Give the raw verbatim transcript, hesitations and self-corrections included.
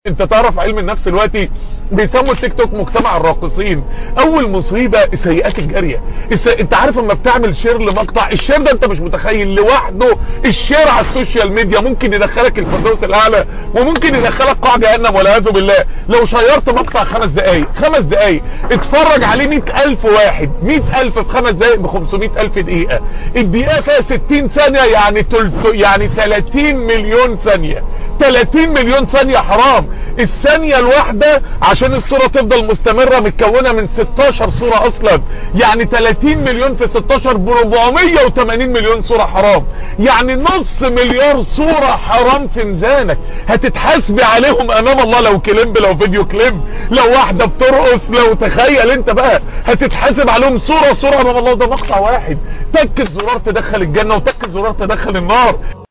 انت تعرف علم النفس دلوقتي بيسموا التيك توك مجتمع الراقصين. اول مصيبه السيئات الجاريه. الس... انت عارف اما بتعمل شير لمقطع، الشير ده انت مش متخيل لوحده الشير على السوشيال ميديا ممكن يدخلك الفردوس الاعلى وممكن يدخلك قاع جهنم والعياذ بالله. لو شيرت مقطع خمس دقايق خمس دقايق اتفرج عليه مئة الف واحد، مئة الف في خمس دقايق ب خمسمئة الف دقيقه، الدقيقه فيها ستين ثانيه يعني تلت... يعني ثلاثين مليون ثانيه، ثلاثين مليون ثانيه حرام. الثانيه الواحده عشان الصوره تفضل مستمره متكونه من ستاشر صوره اصلا، يعني ثلاثين مليون في ستاشر ب أربعمئة وثمانين مليون صوره حرام، يعني نص مليار صوره حرام في ميزانك هتتحاسبي عليهم امام الله. لو كليب، لو فيديو كليب، لو واحده بترقص، لو تخيل انت بقى هتتحاسب عليهم صوره صوره امام الله. ده مقطع واحد، تك الزرار تدخل الجنه وتك الزرار تدخل النار.